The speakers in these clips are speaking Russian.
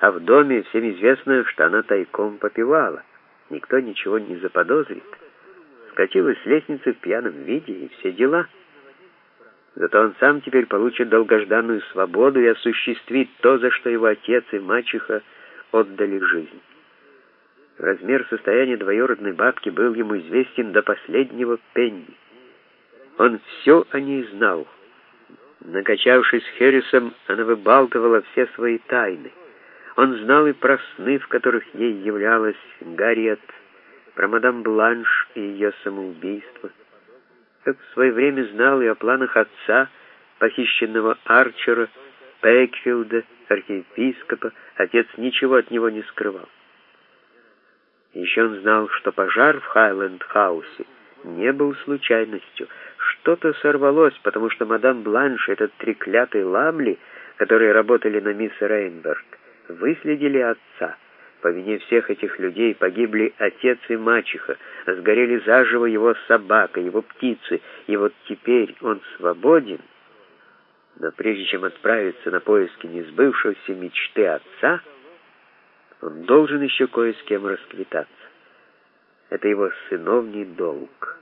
а в доме всем известно, что она тайком попивала. Никто ничего не заподозрит. Скатилась с лестницы в пьяном виде и все дела. Зато он сам теперь получит долгожданную свободу и осуществит то, за что его отец и мачеха отдали жизнь. Размер состояния двоюродной бабки был ему известен до последнего пенни. Он все о ней знал. Накачавшись Хэррисом, она выбалтывала все свои тайны. Он знал и про сны, в которых ей являлась Гарриет, про мадам Бланш и ее самоубийство. Как в свое время знал и о планах отца, похищенного Арчера, Пэкфилда, архиепископа. Отец ничего от него не скрывал. Еще он знал, что пожар в Хайленд-хаусе не был случайностью. Что-то сорвалось, потому что мадам Бланш и этот треклятый Ламли, которые работали на мисс Рейнберг, выследили отца. По вине всех этих людей погибли отец и мачеха, сгорели заживо его собака, его птицы, и вот теперь он свободен. Но прежде чем отправиться на поиски несбывшейся мечты отца, он должен еще кое с кем расквитаться. Это его сыновний долг.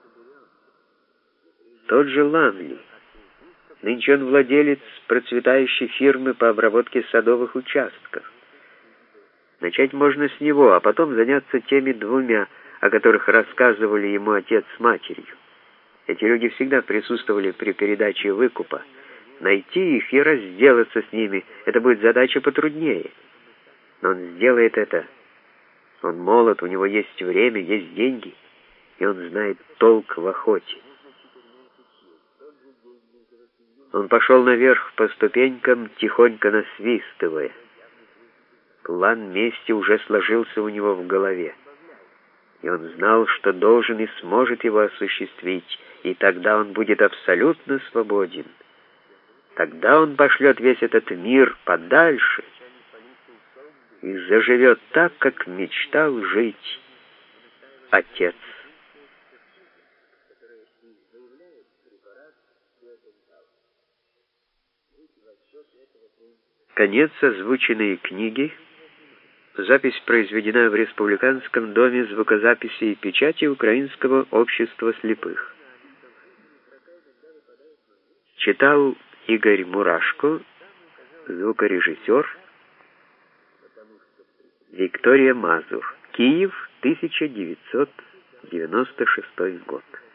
Тот же Ламли. Нынче он владелец процветающей фирмы по обработке садовых участков. Начать можно с него, а потом заняться теми двумя, о которых рассказывали ему отец с матерью. Эти люди всегда присутствовали при передаче выкупа. Найти их и разделаться с ними — это будет задача потруднее. Но он сделает это. Он молод, у него есть время, есть деньги, и он знает толк в охоте. Он пошел наверх по ступенькам, тихонько насвистывая. План мести уже сложился у него в голове, и он знал, что должен и сможет его осуществить, и тогда он будет абсолютно свободен. Тогда он пошлет весь этот мир подальше и заживет так, как мечтал жить отец. Конец озвученной книги. Запись произведена в Республиканском доме звукозаписи и печати Украинского общества слепых. Читал Игорь Мурашко, звукорежиссер Виктория Мазур. Киев, 1996 год.